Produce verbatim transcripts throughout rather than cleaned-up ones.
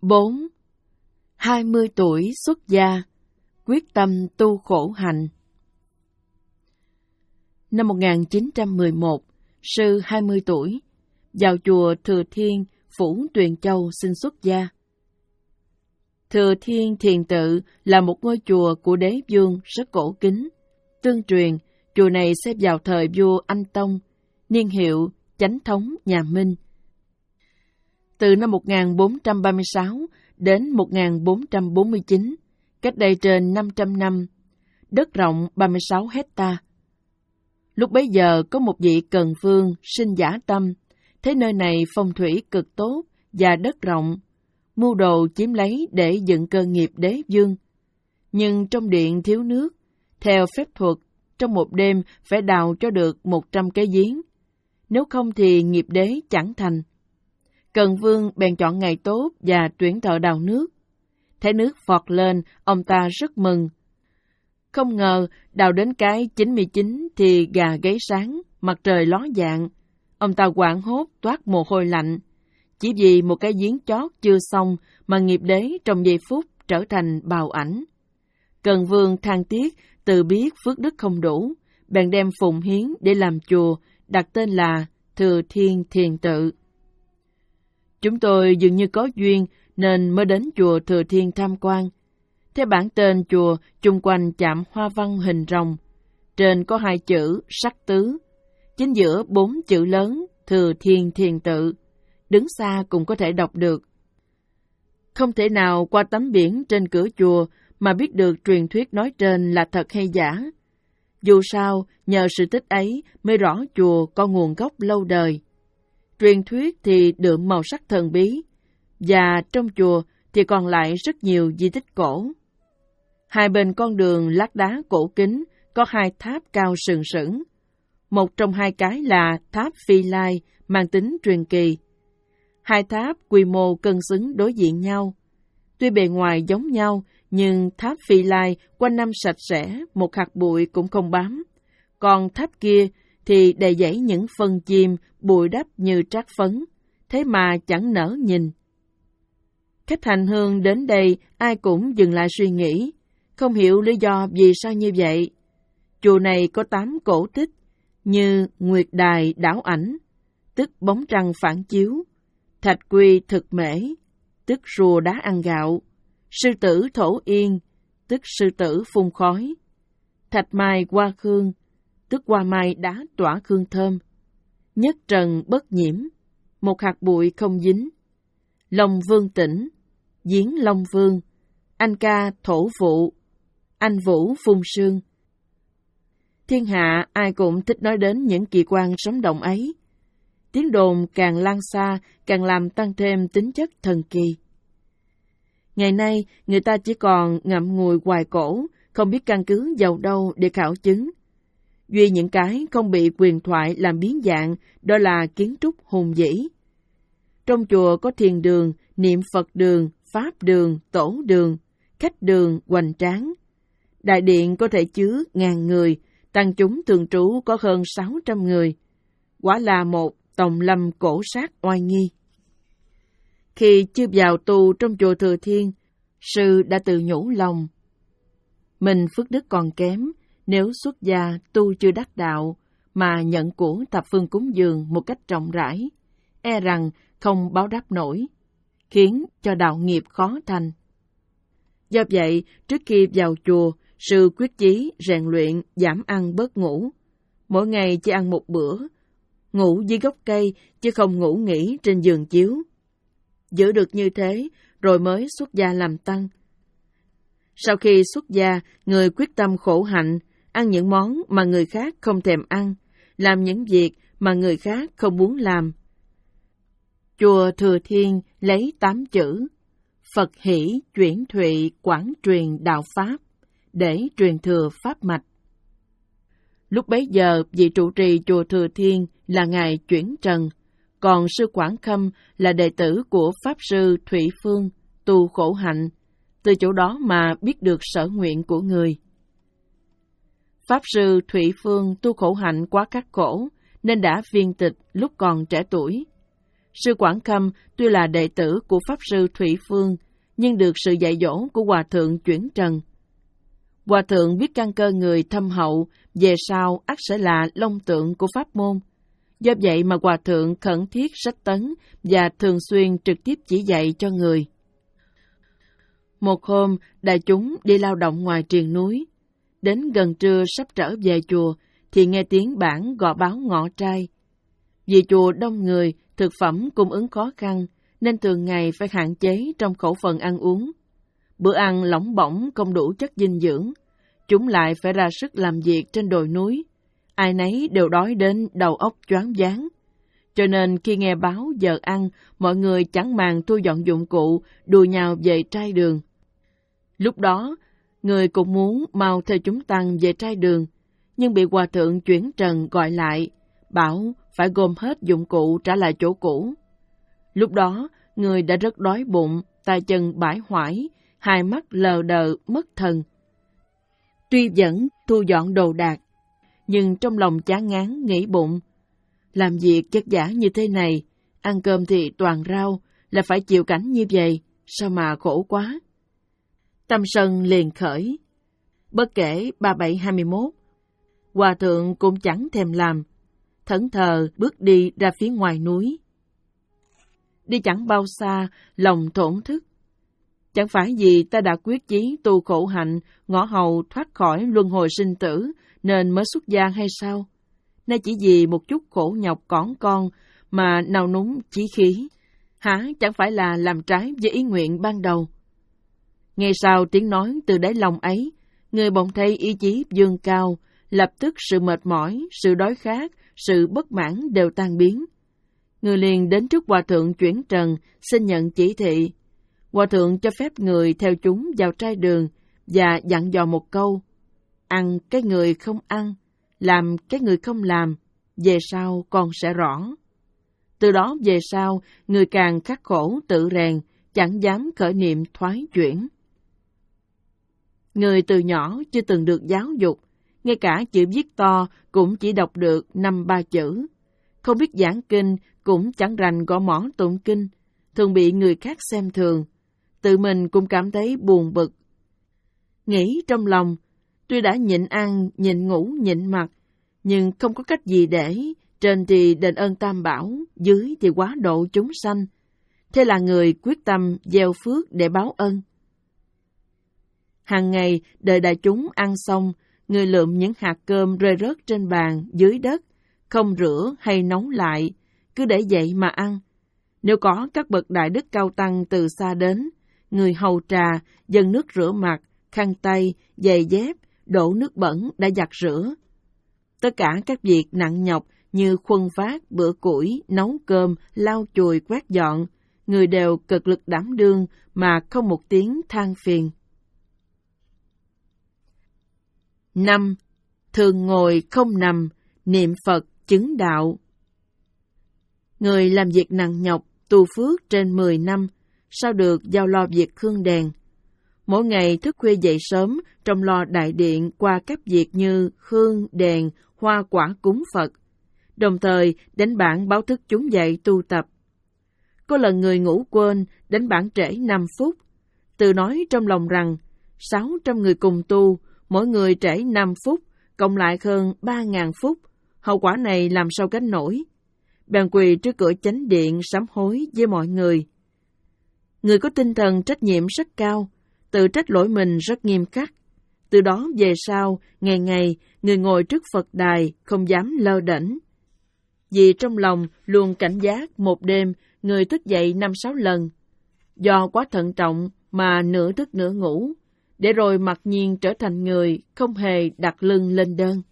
bốn. Hai mươi tuổi xuất gia, quyết tâm tu khổ hạnh. Năm một nghìn chín trăm mười một, sư hai mươi tuổi, vào chùa Thừa Thiên, Phủ Tuyền Châu xin xuất gia. Thừa Thiên Thiền Tự là một ngôi chùa của đế vương rất cổ kính. Tương truyền, chùa này xếp vào thời vua Anh Tông, niên hiệu Chánh Thống nhà Minh. Từ năm một nghìn bốn trăm ba mươi sáu đến một nghìn bốn trăm bốn mươi chín, cách đây trên năm trăm năm, đất rộng ba mươi sáu hecta. Lúc bấy giờ có một vị cần vương sinh dã tâm, thấy nơi này phong thủy cực tốt và đất rộng, mưu đồ chiếm lấy để dựng cơ nghiệp đế vương. Nhưng trong điện thiếu nước, theo phép thuật, trong một đêm phải đào cho được một trăm cái giếng, nếu không thì nghiệp đế chẳng thành. Cần vương bèn chọn ngày tốt và tuyển thợ đào nước. Thấy nước vọt lên, ông ta rất mừng. Không ngờ, đào đến cái chín mươi chín thì gà gáy sáng, mặt trời ló dạng. Ông ta hoảng hốt toát mồ hôi lạnh. Chỉ vì một cái giếng chót chưa xong mà nghiệp đế trong giây phút trở thành bào ảnh. Cần vương than tiếc, tự biết phước đức không đủ, bèn đem phụng hiến để làm chùa, đặt tên là Thừa Thiên Thiền Tự. Chúng tôi dường như có duyên nên mới đến chùa Thừa Thiên tham quan. Theo bản tên chùa, chung quanh chạm hoa văn hình rồng. Trên có hai chữ sắc tứ, chính giữa bốn chữ lớn Thừa Thiên Thiền Tự. Đứng xa cũng có thể đọc được. Không thể nào qua tấm biển trên cửa chùa mà biết được truyền thuyết nói trên là thật hay giả. Dù sao, nhờ sự tích ấy mới rõ chùa có nguồn gốc lâu đời. Truyền thuyết thì đượm màu sắc thần bí, và trong chùa thì còn lại rất nhiều di tích cổ. Hai bên con đường lát đá cổ kính có hai tháp cao sừng sững. Một trong hai cái là tháp Phi Lai mang tính truyền kỳ. Hai tháp quy mô cân xứng đối diện nhau. Tuy bề ngoài giống nhau, nhưng tháp Phi Lai quanh năm sạch sẽ, một hạt bụi cũng không bám. Còn tháp kia thì đầy dẫy những phân chim bụi đắp như trát phấn, thế mà chẳng nỡ nhìn. Khách hành hương đến đây ai cũng dừng lại suy nghĩ, không hiểu lý do vì sao như vậy. Chùa này có tám cổ tích, như Nguyệt Đài đảo ảnh, tức bóng trăng phản chiếu, Thạch Quy thực mễ, tức rùa đá ăn gạo, Sư tử thổ yên, tức sư tử phun khói, Thạch Mai hoa khương, tức hoa mai đá tỏa hương thơm, Nhất trần bất nhiễm, một hạt bụi không dính, Long Vương Tĩnh, Giếng Long Vương, Anh ca thổ vụ, Anh vũ phun sương. Thiên hạ ai cũng thích nói đến những kỳ quan sống động ấy. Tiếng đồn càng lan xa, càng làm tăng thêm tính chất thần kỳ. Ngày nay, người ta chỉ còn ngậm ngùi hoài cổ, không biết căn cứ vào đâu để khảo chứng. Duy những cái không bị huyền thoại làm biến dạng, đó là kiến trúc hùng vĩ. Trong chùa có thiền đường, niệm Phật đường, Pháp đường, Tổ đường, khách đường hoành tráng. Đại điện có thể chứa ngàn người, tăng chúng thường trú có hơn sáu trăm người. Quả là một tòng lâm cổ sát oai nghi. Khi chưa vào tu trong chùa Thừa Thiên, sư đã tự nhủ lòng. Mình phước đức còn kém, nếu xuất gia tu chưa đắc đạo, mà nhận của thập phương cúng dường một cách rộng rãi, e rằng không báo đáp nổi, khiến cho đạo nghiệp khó thành. Do vậy, trước khi vào chùa, sư quyết chí rèn luyện giảm ăn bớt ngủ. Mỗi ngày chỉ ăn một bữa, ngủ dưới gốc cây chứ không ngủ nghỉ trên giường chiếu. Giữ được như thế, rồi mới xuất gia làm tăng. Sau khi xuất gia, người quyết tâm khổ hạnh, ăn những món mà người khác không thèm ăn, làm những việc mà người khác không muốn làm. Chùa Thừa Thiên lấy tám chữ Phật hỷ chuyển thụy quảng truyền đạo Pháp để truyền thừa Pháp mạch. Lúc bấy giờ, vị trụ trì chùa Thừa Thiên là Ngài Chuyển Trần, còn sư Quảng Khâm là đệ tử của Pháp sư Thủy Phương, tu khổ hạnh, từ chỗ đó mà biết được sở nguyện của người. Pháp sư Thủy Phương tu khổ hạnh quá khắc khổ, nên đã viên tịch lúc còn trẻ tuổi. Sư Quảng Khâm tuy là đệ tử của Pháp Sư Thủy Phương, nhưng được sự dạy dỗ của Hòa Thượng Chuyển Trần. Hòa Thượng biết căn cơ người thâm hậu, về sau ắt sẽ là long tượng của pháp môn. Do vậy mà Hòa Thượng khẩn thiết sách tấn và thường xuyên trực tiếp chỉ dạy cho người. Một hôm, đại chúng đi lao động ngoài triền núi. Đến gần trưa sắp trở về chùa, thì nghe tiếng bản gõ báo ngõ trai. Vì chùa đông người, thực phẩm cung ứng khó khăn, nên thường ngày phải hạn chế trong khẩu phần ăn uống. Bữa ăn lỏng bỏng không đủ chất dinh dưỡng, chúng lại phải ra sức làm việc trên đồi núi. Ai nấy đều đói đến đầu óc choáng váng. Cho nên khi nghe báo giờ ăn, mọi người chẳng màng thu dọn dụng cụ, đùa nhau về trai đường. Lúc đó, người cũng muốn mau theo chúng tăng về trai đường, nhưng bị Hòa Thượng Chuyển Trần gọi lại, bảo phải gom hết dụng cụ trả lại chỗ cũ. Lúc đó, người đã rất đói bụng, tay chân bãi hoải, hai mắt lờ đờ mất thần. Tuy vẫn thu dọn đồ đạc, nhưng trong lòng chán ngán nghĩ bụng, làm việc chất vả như thế này, ăn cơm thì toàn rau, là phải chịu cảnh như vậy, sao mà khổ quá. Tâm sân liền khởi. Bất kể ba bảy hai mươi mốt, Hòa Thượng cũng chẳng thèm làm, thẫn thờ bước đi ra phía ngoài núi. Đi chẳng bao xa, lòng thổn thức. Chẳng phải vì ta đã quyết chí tu khổ hạnh, ngõ hầu thoát khỏi luân hồi sinh tử, nên mới xuất gia hay sao? Nay chỉ vì một chút khổ nhọc cỏn con mà nào núng chí khí, hả chẳng phải là làm trái với ý nguyện ban đầu? Ngay sau tiếng nói từ đáy lòng ấy, người bỗng thấy ý chí dương cao, lập tức sự mệt mỏi, sự đói khát, sự bất mãn đều tan biến. Người liền đến trước Hòa Thượng Chuyển Trần, xin nhận chỉ thị. Hòa Thượng cho phép người theo chúng vào trai đường và dặn dò một câu: ăn cái người không ăn, làm cái người không làm, về sau con sẽ rõ. Từ đó về sau, người càng khắc khổ tự rèn, chẳng dám khởi niệm thoái chuyển. Người từ nhỏ chưa từng được giáo dục, ngay cả chữ viết to cũng chỉ đọc được năm ba chữ. Không biết giảng kinh cũng chẳng rành gõ mõ tụng kinh, thường bị người khác xem thường. Tự mình cũng cảm thấy buồn bực. Nghĩ trong lòng, tuy đã nhịn ăn, nhịn ngủ, nhịn mặc, nhưng không có cách gì để, trên thì đền ơn Tam Bảo, dưới thì quá độ chúng sanh. Thế là người quyết tâm gieo phước để báo ân. Hàng ngày, đợi đại chúng ăn xong, người lượm những hạt cơm rơi rớt trên bàn, dưới đất, không rửa hay nấu lại, cứ để vậy mà ăn. Nếu có các bậc đại đức cao tăng từ xa đến, người hầu trà, dâng nước rửa mặt, khăn tay, giày dép, đổ nước bẩn đã giặt rửa. Tất cả các việc nặng nhọc như khuân phát, bữa củi, nấu cơm, lau chùi, quét dọn, người đều cực lực đảm đương mà không một tiếng than phiền. Năm. Thường ngồi không nằm, niệm Phật chứng đạo. Người làm việc nặng nhọc, tu phước trên mười năm, sao được giao lo việc hương đèn. Mỗi ngày thức khuya dậy sớm, trong lo đại điện qua các việc như hương, đèn, hoa quả cúng Phật. Đồng thời đánh bản báo thức chúng dậy tu tập. Có lần người ngủ quên, đánh bản trễ năm phút. Tự nói trong lòng rằng, sáu trăm người cùng tu, mỗi người trễ năm phút, cộng lại hơn ba ngàn phút. Hậu quả này làm sao gánh nổi. Bèn quỳ trước cửa chánh điện sám hối với mọi người. Người có tinh thần trách nhiệm rất cao, tự trách lỗi mình rất nghiêm khắc. Từ đó về sau, ngày ngày, người ngồi trước Phật đài không dám lơ đễnh. Vì trong lòng luôn cảnh giác, một đêm người thức dậy năm sáu lần. Do quá thận trọng mà nửa thức nửa ngủ, để rồi mặc nhiên trở thành người không hề đặt lưng lên đơn.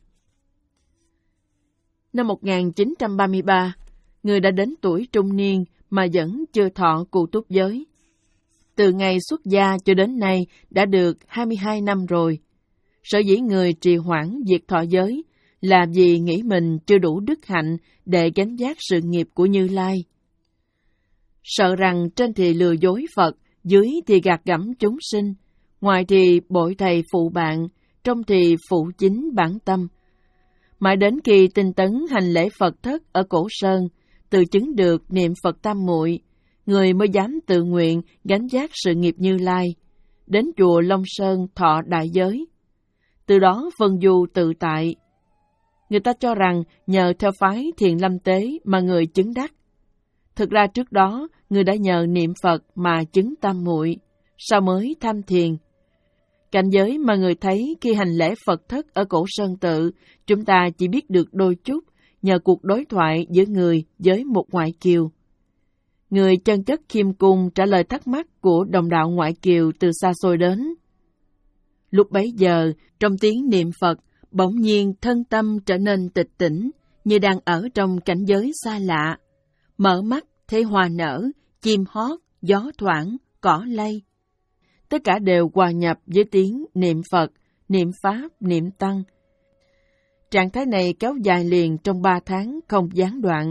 Năm một nghìn chín trăm ba mươi ba, người đã đến tuổi trung niên mà vẫn chưa thọ cụ túc giới. Từ ngày xuất gia cho đến nay đã được hai mươi hai năm rồi. Sở dĩ người trì hoãn việc thọ giới là vì nghĩ mình chưa đủ đức hạnh để gánh vác sự nghiệp của Như Lai. Sợ rằng trên thì lừa dối Phật, dưới thì gạt gẫm chúng sinh, ngoài thì bội thầy phụ bạn, trong thì phụ chính bản tâm. Mãi đến khi tinh tấn hành lễ Phật thất ở Cổ Sơn, từ chứng được niệm Phật Tam Muội, người mới dám tự nguyện gánh vác sự nghiệp Như Lai, đến chùa Long Sơn thọ đại giới. Từ đó vân du tự tại. Người ta cho rằng nhờ theo phái Thiền Lâm Tế mà người chứng đắc. Thực ra trước đó, người đã nhờ niệm Phật mà chứng Tam Muội, sau mới tham thiền. Cảnh giới mà người thấy khi hành lễ Phật thất ở Cổ Sơn Tự, chúng ta chỉ biết được đôi chút nhờ cuộc đối thoại giữa người với một ngoại kiều. Người chân chất khiêm cung trả lời thắc mắc của đồng đạo ngoại kiều từ xa xôi đến. Lúc bấy giờ, trong tiếng niệm Phật, bỗng nhiên thân tâm trở nên tịch tỉnh, như đang ở trong cảnh giới xa lạ. Mở mắt, thấy hoa nở, chim hót, gió thoảng, cỏ lay. Tất cả đều hòa nhập với tiếng niệm Phật, niệm Pháp, niệm Tăng. Trạng thái này kéo dài liền trong ba tháng không gián đoạn.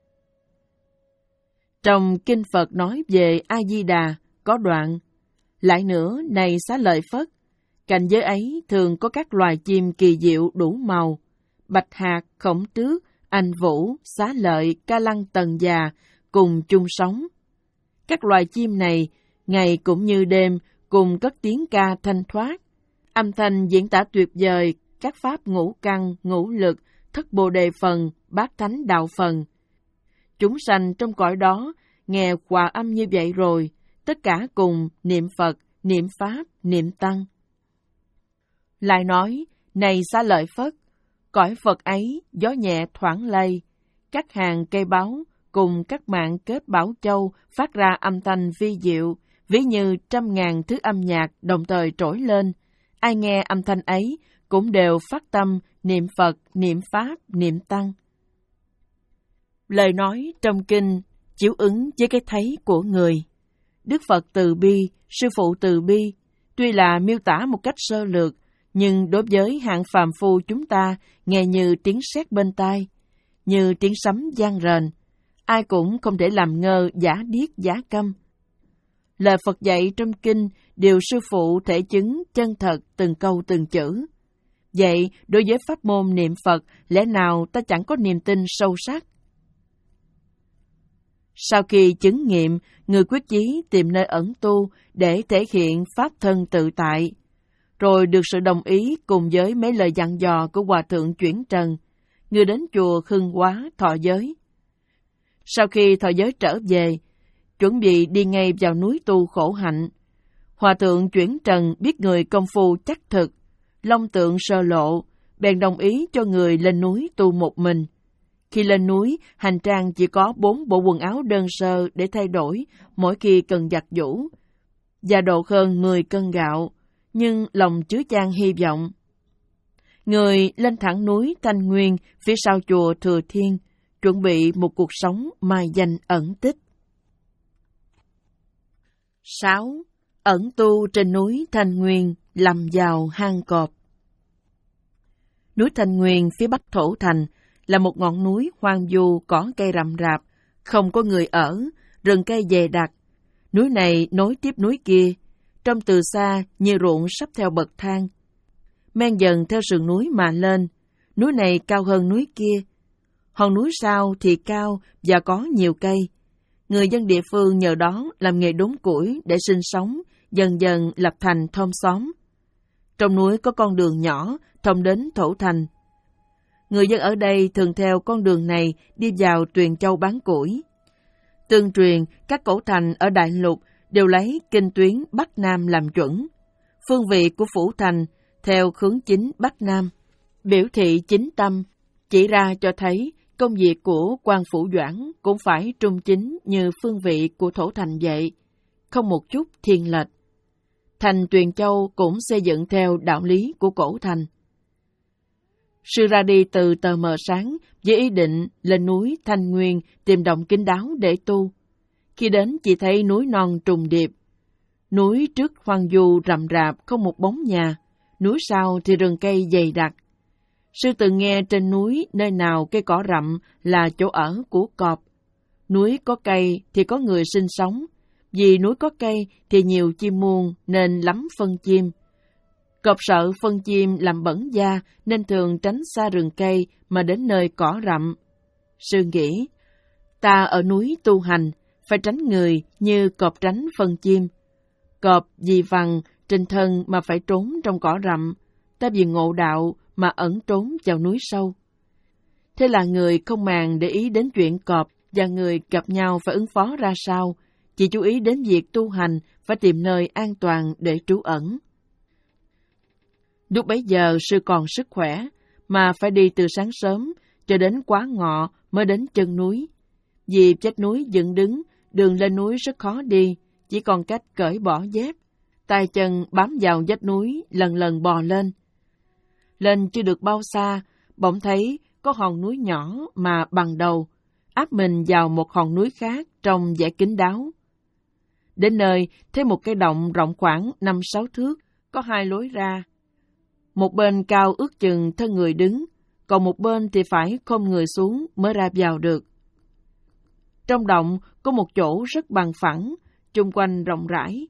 Trong Kinh Phật nói về A-di-đà có đoạn, lại nữa này Xá Lợi Phất, cảnh giới ấy thường có các loài chim kỳ diệu đủ màu, bạch hạc, khổng tước, anh vũ, xá lợi, ca lăng tần già cùng chung sống. Các loài chim này, ngày cũng như đêm, cùng cất tiếng ca thanh thoát, âm thanh diễn tả tuyệt vời các pháp ngũ căn, ngũ lực, thất bồ đề phần, bát thánh đạo phần. Chúng sanh trong cõi đó, nghe hòa âm như vậy rồi, tất cả cùng niệm Phật, niệm Pháp, niệm Tăng. Lại nói, này Xá Lợi Phất, cõi Phật ấy gió nhẹ thoảng lay, các hàng cây báu cùng các mạng kết bảo châu phát ra âm thanh vi diệu, ví như trăm ngàn thứ âm nhạc đồng thời trỗi lên. Ai nghe âm thanh ấy cũng đều phát tâm niệm Phật, niệm Pháp, niệm Tăng. Lời nói trong kinh chiếu ứng với cái thấy của người. Đức Phật từ bi, Sư Phụ từ bi, tuy là miêu tả một cách sơ lược, nhưng đối với hạng phàm phu chúng ta nghe như tiếng sét bên tai, như tiếng sấm vang rền, ai cũng không thể làm ngơ giả điếc giả câm. Lời Phật dạy trong kinh đều Sư Phụ thể chứng chân thật từng câu từng chữ. Vậy, đối với pháp môn niệm Phật, lẽ nào ta chẳng có niềm tin sâu sắc? Sau khi chứng nghiệm, người quyết chí tìm nơi ẩn tu để thể hiện pháp thân tự tại, rồi được sự đồng ý cùng với mấy lời dặn dò của Hòa Thượng Chuyển Trần, người đến chùa Hưng Hóa thọ giới. Sau khi thọ giới trở về, chuẩn bị đi ngay vào núi tu khổ hạnh, Hòa Thượng Chuyển Trần biết người công phu chắc thực, long tượng sơ lộ, bèn đồng ý cho người lên núi tu một mình. Khi lên núi, hành trang chỉ có bốn bộ quần áo đơn sơ để thay đổi mỗi khi cần giặt giũ, và độ hơn mười cân gạo, nhưng lòng chứa chan hy vọng. Người lên thẳng núi Thanh Nguyên phía sau chùa Thừa Thiên, chuẩn bị một cuộc sống mai danh ẩn tích. sáu. Ẩn tu trên núi Thanh Nguyên, lầm vào hang cọp. Núi Thanh Nguyên phía bắc Thổ Thành là một ngọn núi hoang vu, cỏ cây rậm rạp, không có người ở, rừng cây dày đặc. Núi này nối tiếp núi kia, trông từ xa như ruộng sắp theo bậc thang. Men dần theo sườn núi mà lên, núi này cao hơn núi kia. Hòn núi sau thì cao và có nhiều cây. Người dân địa phương nhờ đó làm nghề đốn củi để sinh sống, dần dần lập thành thôn xóm. Trong núi có con đường nhỏ thông đến Thổ Thành. Người dân ở đây thường theo con đường này đi vào Tuyền Châu bán củi. Tương truyền, các cổ thành ở Đại Lục đều lấy kinh tuyến Bắc Nam làm chuẩn. Phương vị của phủ thành theo hướng chính Bắc Nam, biểu thị chính tâm, chỉ ra cho thấy công việc của quan phủ Doãn cũng phải trung chính như phương vị của Thổ Thành vậy, không một chút thiên lệch. Thành Tuyền Châu cũng xây dựng theo đạo lý của cổ thành. Sư ra đi từ tờ mờ sáng với ý định lên núi Thanh Nguyên tìm động kín đáo để tu. Khi đến chỉ thấy núi non trùng điệp. Núi trước hoang vu rậm rạp không một bóng nhà, núi sau thì rừng cây dày đặc. Sư từng nghe trên núi nơi nào cây cỏ rậm là chỗ ở của cọp. Núi có cây thì có người sinh sống, vì núi có cây thì nhiều chim muông nên lắm phân chim. Cọp sợ phân chim làm bẩn da nên thường tránh xa rừng cây mà đến nơi cỏ rậm. Sư nghĩ, Ta ở núi tu hành, phải tránh người như cọp tránh phân chim. Cọp vì vằn trên thân mà phải trốn trong cỏ rậm, ta vì ngộ đạo mà ẩn trốn vào núi sâu. Thế là người không màng để ý đến chuyện cọp và người gặp nhau phải ứng phó ra sao, chỉ chú ý đến việc tu hành phải tìm nơi an toàn để trú ẩn. Lúc bấy giờ sư còn sức khỏe, mà phải đi từ sáng sớm cho đến quá ngọ mới đến chân núi. Vì vách núi dựng đứng, đường lên núi rất khó đi, chỉ còn cách cởi bỏ dép, tay chân bám vào vách núi lần lần bò lên. Lên chưa được bao xa, bỗng thấy có hòn núi nhỏ mà bằng đầu, áp mình vào một hòn núi khác trong vẻ kín đáo. Đến nơi, thấy một cái động rộng khoảng năm sáu thước, có hai lối ra. Một bên cao ước chừng thân người đứng, còn một bên thì phải khom người xuống mới ra vào được. Trong động có một chỗ rất bằng phẳng, chung quanh rộng rãi.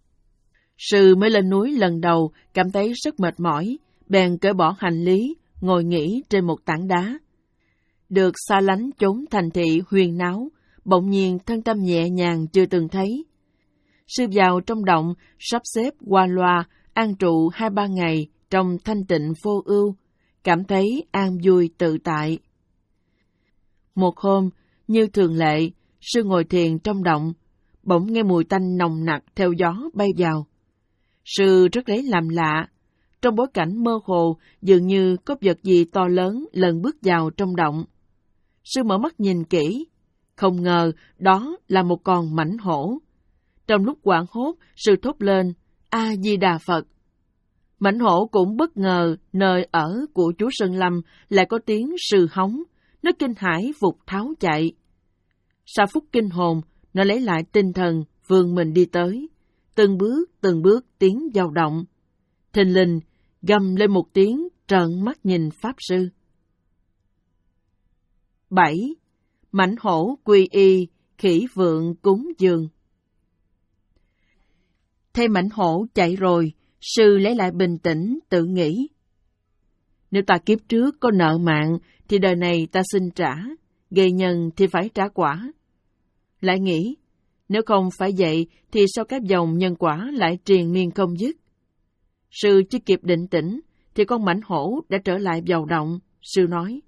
Sư mới lên núi lần đầu cảm thấy rất mệt mỏi, bèn cởi bỏ hành lý, ngồi nghỉ trên một tảng đá. Được xa lánh chốn thành thị huyền náo, bỗng nhiên thân tâm nhẹ nhàng chưa từng thấy. Sư vào trong động, sắp xếp qua loa, an trụ hai ba ngày trong thanh tịnh vô ưu, cảm thấy an vui tự tại. Một hôm, như thường lệ, sư ngồi thiền trong động, bỗng nghe mùi tanh nồng nặc theo gió bay vào. Sư rất lấy làm lạ, trong bối cảnh mơ hồ dường như có vật gì to lớn lần bước vào trong động. Sư mở mắt nhìn kỹ, không ngờ đó là một con mãnh hổ. Trong lúc hoảng hốt, sư thốt lên, A Di Đà Phật. Mãnh hổ cũng bất ngờ nơi ở của chú Sơn Lâm lại có tiếng sư hống, nó kinh hãi vụt tháo chạy. Sau phút kinh hồn, nó lấy lại tinh thần, vươn mình đi tới, từng bước từng bước tiến vào động. Thình lình gầm lên một tiếng, trợn mắt nhìn pháp sư. Bảy. Mãnh hổ quy y, khỉ vượng cúng dường. Thấy mãnh hổ chạy rồi, sư lấy lại bình tĩnh, tự nghĩ. Nếu ta kiếp trước có nợ mạng, thì đời này ta xin trả, gây nhân thì phải trả quả. Lại nghĩ, nếu không phải vậy, thì sao các dòng nhân quả lại triền miên không dứt? Sư chưa kịp định tĩnh, thì con mãnh hổ đã trở lại vào động. Sư nói,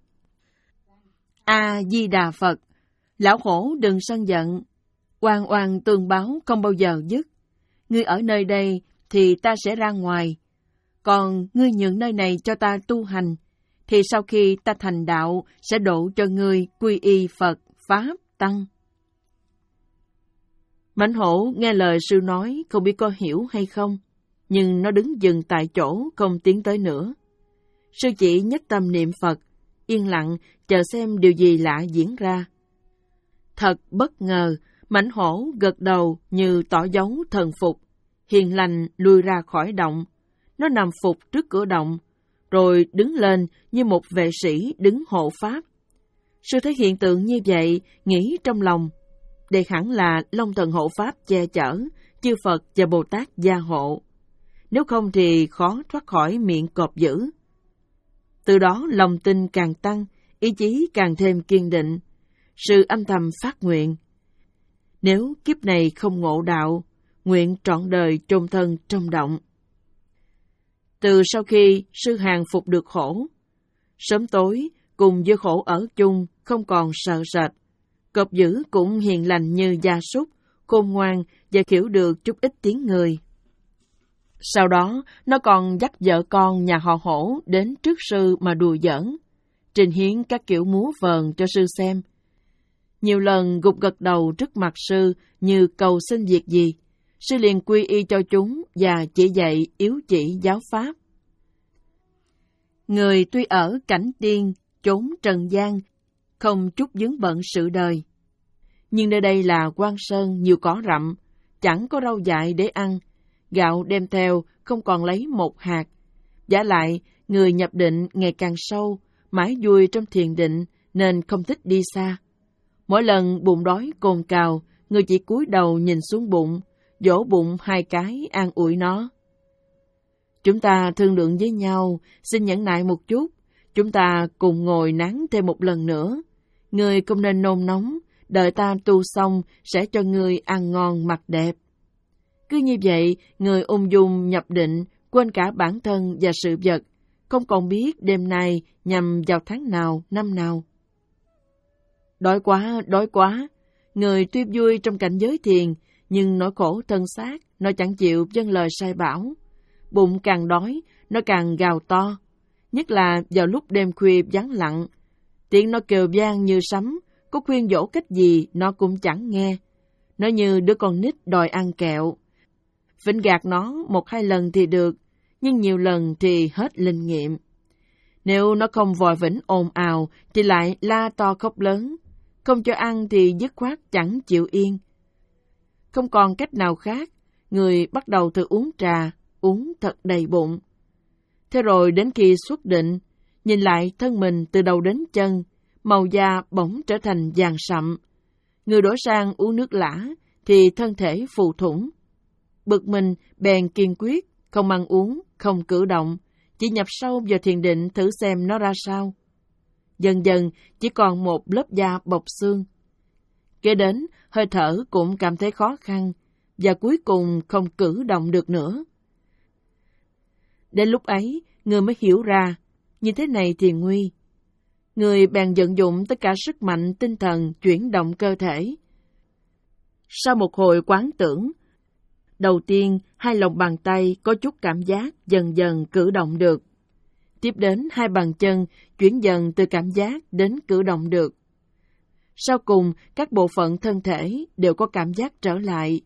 A Di Đà Phật, lão hổ đừng sân giận, oan oan tương báo không bao giờ dứt. Ngươi ở nơi đây thì ta sẽ ra ngoài, còn ngươi nhường nơi này cho ta tu hành, thì sau khi ta thành đạo sẽ độ cho ngươi quy y Phật, Pháp, Tăng. Mãnh hổ nghe lời sư nói không biết có hiểu hay không, nhưng nó đứng dừng tại chỗ không tiến tới nữa. Sư chỉ nhất tâm niệm Phật, yên lặng chờ xem điều gì lạ diễn ra. Thật bất ngờ, mãnh hổ gật đầu như tỏ dấu thần phục, hiền lành lui ra khỏi động. Nó nằm phục trước cửa động, rồi đứng lên như một vệ sĩ đứng hộ pháp. Sư thấy hiện tượng như vậy, nghĩ trong lòng, đây hẳn là Long Thần hộ pháp che chở, chư Phật và Bồ Tát gia hộ. Nếu không thì khó thoát khỏi miệng cọp dữ. Từ đó lòng tin càng tăng, ý chí càng thêm kiên định. Sư âm thầm phát nguyện, nếu kiếp này không ngộ đạo, nguyện trọn đời chôn thân trong động. Từ sau khi sư hàng phục được khổ, sớm tối cùng với khổ ở chung không còn sợ sệt. Cọp dữ cũng hiền lành như gia súc, khôn ngoan và hiểu được chút ít tiếng người. Sau đó, nó còn dắt vợ con nhà họ Hổ đến trước sư mà đùa giỡn, trình hiến các kiểu múa vờn cho sư xem. Nhiều lần gục gật đầu trước mặt sư như cầu xin việc gì, sư liền quy y cho chúng và chỉ dạy yếu chỉ giáo pháp. Người tuy ở cảnh tiên, chốn trần gian, không chút vướng bận sự đời. Nhưng nơi đây là Quan Sơn nhiều cỏ rậm, chẳng có rau dại để ăn, gạo đem theo không còn lấy một hạt. Vả lại, người nhập định ngày càng sâu, mãi vui trong thiền định nên không thích đi xa. Mỗi lần bụng đói cồn cào, người chỉ cúi đầu nhìn xuống bụng, vỗ bụng hai cái an ủi nó. Chúng ta thương lượng với nhau, xin nhẫn nại một chút, chúng ta cùng ngồi nán thêm một lần nữa. Người không nên nôn nóng, đợi ta tu xong sẽ cho ngươi ăn ngon mặc đẹp. Cứ như vậy, người ung dung nhập định, quên cả bản thân và sự vật, không còn biết đêm nay nhằm vào tháng nào, năm nào. Đói quá, đói quá, người tuy vui trong cảnh giới thiền, nhưng nỗi khổ thân xác, nó chẳng chịu vâng lời sai bảo. Bụng càng đói, nó càng gào to, nhất là vào lúc đêm khuya vắng lặng. Tiếng nó kêu vang như sấm, có khuyên dỗ cách gì nó cũng chẳng nghe. Nó như đứa con nít đòi ăn kẹo. Vĩnh gạt nó một hai lần thì được, nhưng nhiều lần thì hết linh nghiệm. Nếu nó không vòi vĩnh ồn ào thì lại la to khóc lớn, không cho ăn thì dứt khoát chẳng chịu yên. Không còn cách nào khác, người bắt đầu thử uống trà, uống thật đầy bụng. Thế rồi đến khi xuất định, nhìn lại thân mình từ đầu đến chân, màu da bỗng trở thành vàng sậm. Người đổi sang uống nước lã thì thân thể phù thủng. Bực mình bèn kiên quyết, không ăn uống, không cử động, chỉ nhập sâu vào thiền định thử xem nó ra sao. Dần dần chỉ còn một lớp da bọc xương. Kế đến, hơi thở cũng cảm thấy khó khăn, và cuối cùng không cử động được nữa. Đến lúc ấy, người mới hiểu ra, như thế này thì nguy. Người bèn vận dụng tất cả sức mạnh tinh thần chuyển động cơ thể. Sau một hồi quán tưởng, đầu tiên hai lòng bàn tay có chút cảm giác dần dần cử động được. Tiếp đến hai bàn chân chuyển dần từ cảm giác đến cử động được. Sau cùng, các bộ phận thân thể đều có cảm giác trở lại.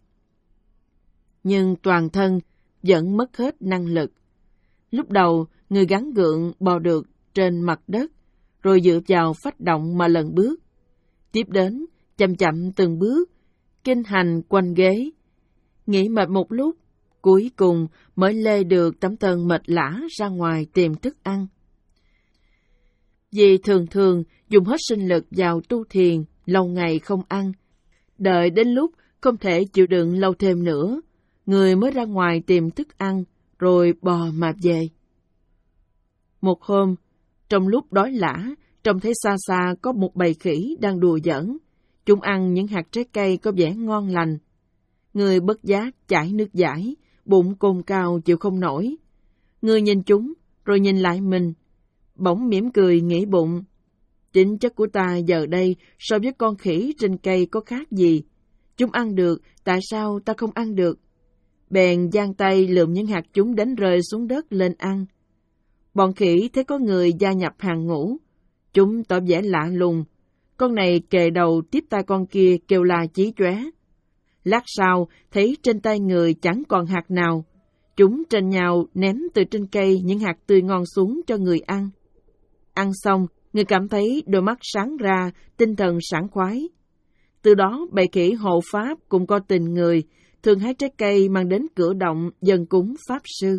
Nhưng toàn thân vẫn mất hết năng lực. Lúc đầu, người gắng gượng bò được trên mặt đất, rồi dựa vào phách động mà lần bước. Tiếp đến, chậm chậm từng bước, kinh hành quanh ghế. Nghỉ mệt một lúc, cuối cùng mới lê được tấm thân mệt lả ra ngoài tìm thức ăn. Vì thường thường dùng hết sinh lực vào tu thiền, lâu ngày không ăn. Đợi đến lúc không thể chịu đựng lâu thêm nữa, người mới ra ngoài tìm thức ăn, rồi bò mà về. Một hôm, trong lúc đói lả, trông thấy xa xa có một bầy khỉ đang đùa giỡn. Chúng ăn những hạt trái cây có vẻ ngon lành. Người bất giác chảy nước dãi, bụng cồn cào chịu không nổi. Người nhìn chúng, rồi nhìn lại mình. Bỗng mỉm cười nghĩ bụng. Tính chất của ta giờ đây so với con khỉ trên cây có khác gì? Chúng ăn được, tại sao ta không ăn được? Bèn giang tay lượm những hạt chúng đánh rơi xuống đất lên ăn. Bọn khỉ thấy có người gia nhập hàng ngũ. Chúng tỏ vẻ lạ lùng. Con này kề đầu tiếp tay con kia kêu la chí chóe. Lát sau, thấy trên tay người chẳng còn hạt nào. Chúng tranh nhau ném từ trên cây những hạt tươi ngon xuống cho người ăn. Ăn xong, người cảm thấy đôi mắt sáng ra, tinh thần sảng khoái. Từ đó, bầy khỉ hộ pháp cũng có tình người, thường hái trái cây mang đến cửa động dâng cúng pháp sư.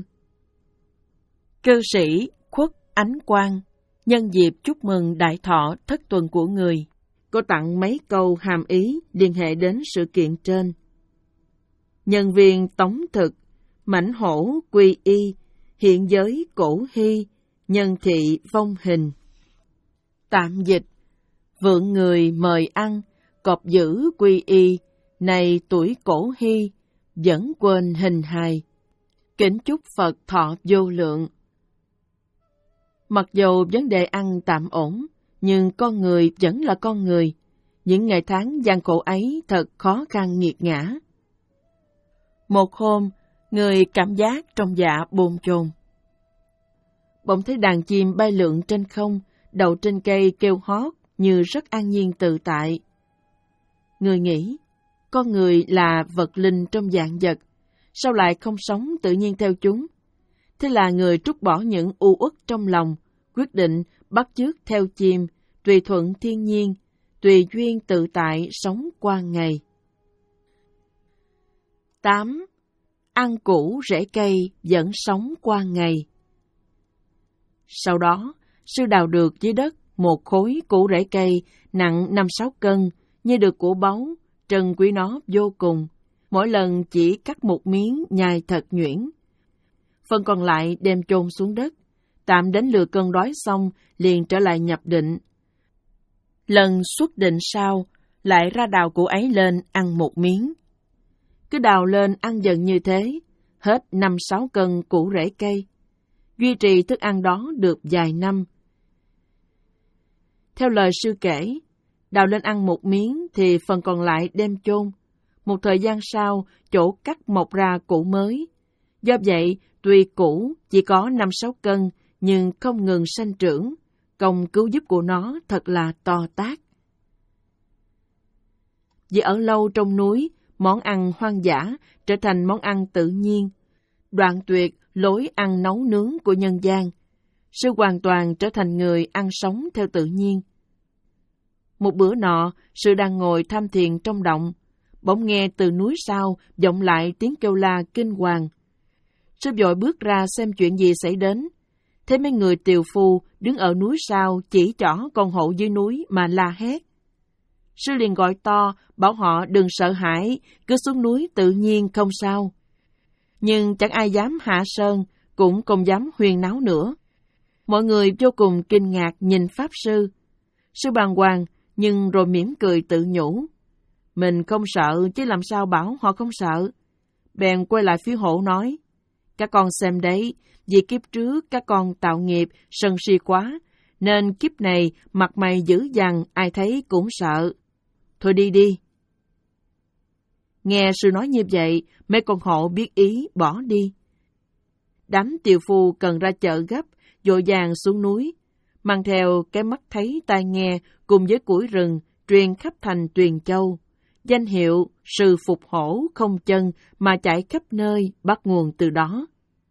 Cư sĩ Khuất Ánh Quang nhân dịp chúc mừng đại thọ thất tuần của người, có tặng mấy câu hàm ý liên hệ đến sự kiện trên. Nhân viên tống thực, mãnh hổ quy y, hiện giới cổ hy, nhân thị vong hình. Tạm dịch, vượng người mời ăn, cọp dữ quy y, này tuổi cổ hy, vẫn quên hình hài. Kính chúc Phật thọ vô lượng. Mặc dù vấn đề ăn tạm ổn, nhưng con người vẫn là con người. Những ngày tháng gian khổ ấy thật khó khăn nghiệt ngã. Một hôm, người cảm giác trong dạ bồn chồn. Bỗng thấy đàn chim bay lượn trên không, đậu trên cây kêu hót như rất an nhiên tự tại. Người nghĩ, con người là vật linh trong vạn vật, sao lại không sống tự nhiên theo chúng? Thế là người trút bỏ những u uất trong lòng, quyết định bắt chước theo chim, tùy thuận thiên nhiên, tùy duyên tự tại sống qua ngày. tám. Ăn củ rễ cây vẫn sống qua ngày. Sau đó, sư đào được dưới đất một khối củ rễ cây nặng năm sáu cân, như được của báu, trân quý nó vô cùng. Mỗi lần chỉ cắt một miếng nhai thật nhuyễn. Phần còn lại đem chôn xuống đất, tạm đến lừa cơn đói xong liền trở lại nhập định. Lần xuất định sau, lại ra đào củ ấy lên ăn một miếng. Cứ đào lên ăn dần như thế, hết năm sáu cân củ rễ cây. Duy trì thức ăn đó được vài năm. Theo lời sư kể, đào lên ăn một miếng thì phần còn lại đem chôn. Một thời gian sau, chỗ cắt mọc ra củ mới. Do vậy, tuy củ chỉ có năm sáu cân, nhưng không ngừng sanh trưởng. Công cứu giúp của nó thật là to tát. Vì ở lâu trong núi, món ăn hoang dã trở thành món ăn tự nhiên, đoạn tuyệt lối ăn nấu nướng của nhân gian. Sư hoàn toàn trở thành người ăn sống theo tự nhiên. Một bữa nọ, sư đang ngồi tham thiền trong động, bỗng nghe từ núi sau vọng lại tiếng kêu la kinh hoàng. Sư vội bước ra xem chuyện gì xảy đến. Thấy mấy người tiều phu đứng ở núi sau chỉ trỏ con hổ dưới núi mà la hét. Sư liền gọi to, bảo họ đừng sợ hãi, cứ xuống núi tự nhiên không sao. Nhưng chẳng ai dám hạ sơn, cũng không dám huyên náo nữa. Mọi người vô cùng kinh ngạc nhìn Pháp Sư. Sư bàng hoàng, nhưng rồi mỉm cười tự nhủ. Mình không sợ, chứ làm sao bảo họ không sợ. Bèn quay lại phía hổ nói, các con xem đấy, vì kiếp trước các con tạo nghiệp sân si quá, nên kiếp này mặt mày dữ dằn ai thấy cũng sợ. Thôi đi đi. Nghe sư nói như vậy, mấy con hổ biết ý bỏ đi. Đám tiều phu cần ra chợ gấp, vội vàng xuống núi, mang theo cái mắt thấy tai nghe cùng với củi rừng truyền khắp thành Tuyền Châu. Danh hiệu sư phục hổ không chân mà chạy khắp nơi bắt nguồn từ đó.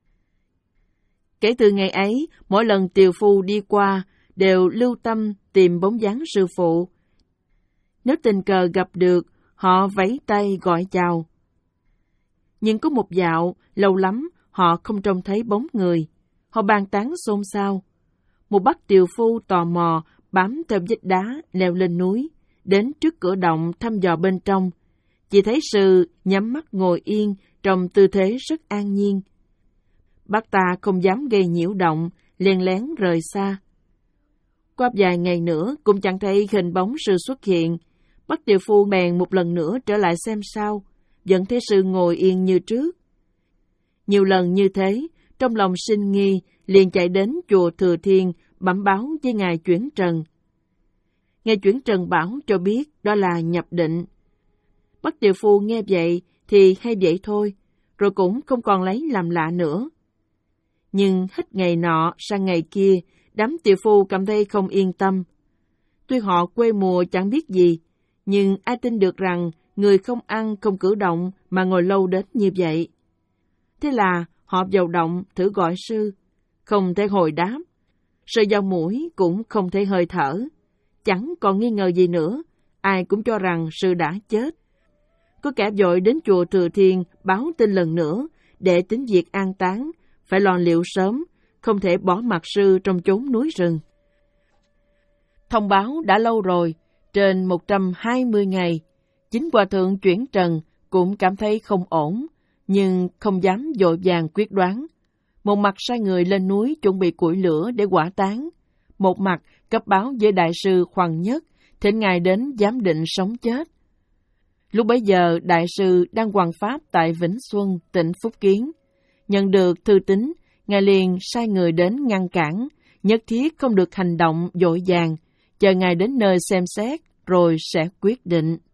Kể từ ngày ấy, mỗi lần tiều phu đi qua đều lưu tâm tìm bóng dáng sư phụ. Nếu tình cờ gặp được, họ vẫy tay gọi chào. Nhưng có một dạo, lâu lắm họ không trông thấy bóng người. Họ bàn tán xôn xao. Một bác tiều phu tò mò bám theo vách đá leo lên núi, đến trước cửa động thăm dò bên trong. Chỉ thấy sư nhắm mắt ngồi yên trong tư thế rất an nhiên. Bác ta không dám gây nhiễu động, liền lén rời xa. Qua vài ngày nữa cũng chẳng thấy hình bóng sư xuất hiện. Bác tiều phu bèn một lần nữa trở lại xem sao, vẫn thấy sư ngồi yên như trước. Nhiều lần như thế, trong lòng sinh nghi, liền chạy đến chùa Thừa Thiên bẩm báo với ngài Chuyển Trần. Ngài Chuyển Trần bảo cho biết đó là nhập định. Bác tiều phu nghe vậy thì hay vậy thôi, rồi cũng không còn lấy làm lạ nữa. Nhưng hết ngày nọ sang ngày kia, đám tiều phu cảm thấy không yên tâm. Tuy họ quê mùa chẳng biết gì, nhưng ai tin được rằng người không ăn không cử động mà ngồi lâu đến như vậy. Thế là họ vào động thử gọi sư, không thể hồi đáp. Sư vào mũi cũng không thể hơi thở. Chẳng còn nghi ngờ gì nữa, ai cũng cho rằng sư đã chết. Có kẻ vội đến chùa Thừa Thiên báo tin lần nữa, để tính việc an táng, phải lo liệu sớm, không thể bỏ mặc sư trong chốn núi rừng. Thông báo đã lâu rồi, trên một trăm hai mươi ngày, chính hòa thượng Chuyển Trần cũng cảm thấy không ổn, nhưng không dám vội vàng quyết đoán. Một mặt sai người lên núi chuẩn bị củi lửa để hỏa táng, một mặt cấp báo với đại sư Hoàng Nhất, thỉnh ngài đến giám định sống chết. Lúc bấy giờ, đại sư đang hoằng pháp tại Vĩnh Xuân, tỉnh Phúc Kiến. Nhận được thư tín, ngài liền sai người đến ngăn cản, nhất thiết không được hành động vội vàng, chờ ngài đến nơi xem xét rồi sẽ quyết định.